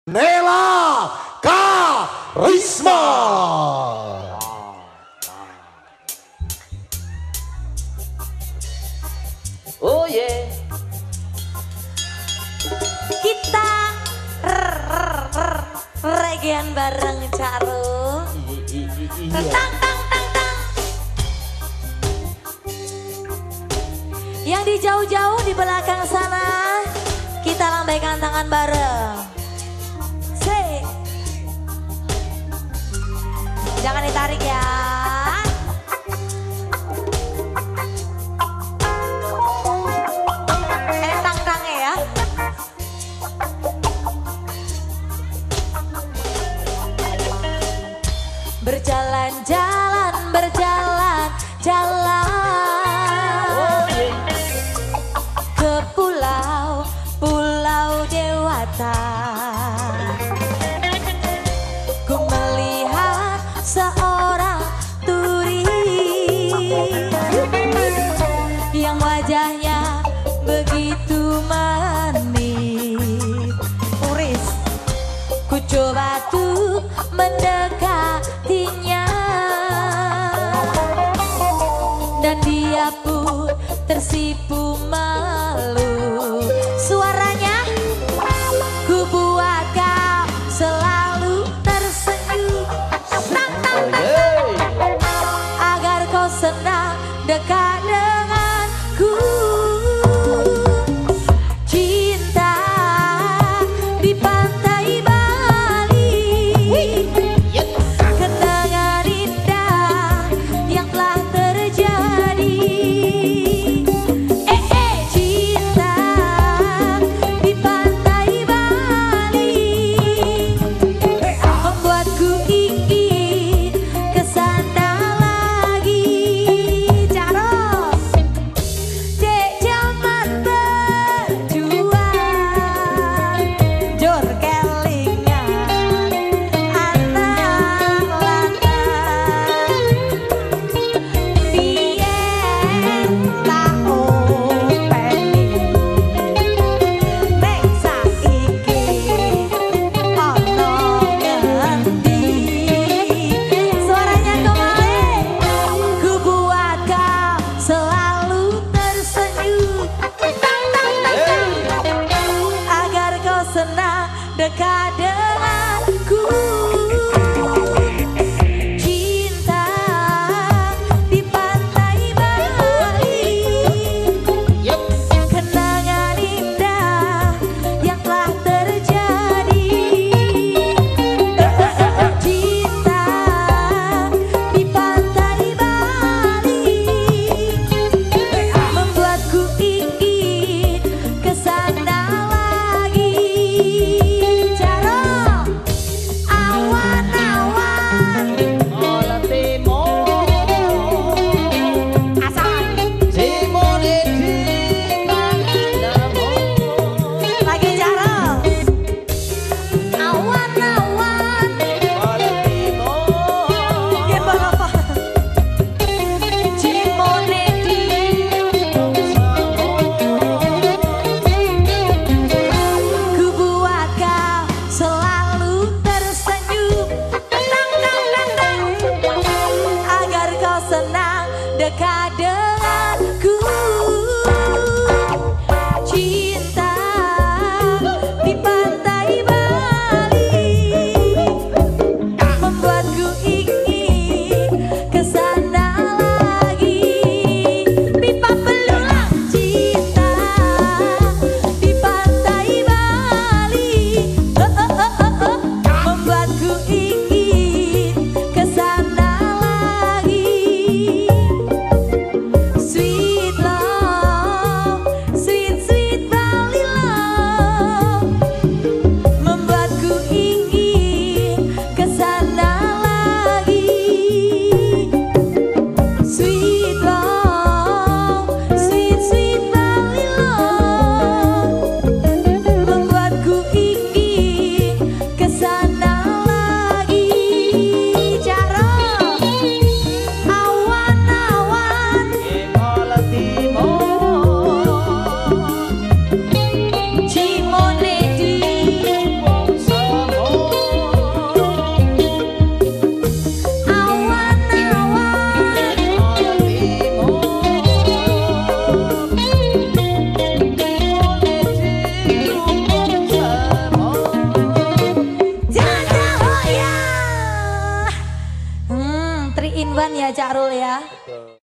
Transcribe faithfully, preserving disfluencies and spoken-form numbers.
Nela Karisma. Oh yeah. Kita regian bareng Caro. Tang tang tang tang. Yang di jauh-jauh di belakang sana kita lambaikan tangan bareng. Say. Jangan ditarik ya. Ini tang-tangnya ya. Berjalan-jalan, berjalan, jalan ke pulau, pulau Dewata. Ku melihat seorang turis yang wajahnya begitu manis. Turis, ku coba tuh mendekatinya dan dia pun tersipu malu. Suaranya ku buat kau selalu tersenyum, tang, tang, tang, agar kau senang dekat denganku. Cinta di pantai Bali, kenangan indah yang telah terjadi. Eh eh cinta di pantai Bali membuatku ingin kesana lagi. Caro, dek zaman berjuang, jor kelingan anak lanang. Biyen tak openi, nek saiki ono ngendi. Suaranya kembali, ku buat kau selalu tersenyum, tang, tang, tang, tang, agar kau senang dekat denganku. Cinta di pantai Bali, kenangan indah yang telah terjadi. Cinta di pantai Bali membuatku ingin kesana lagi. Caro. simpan ya Cak Rul ya.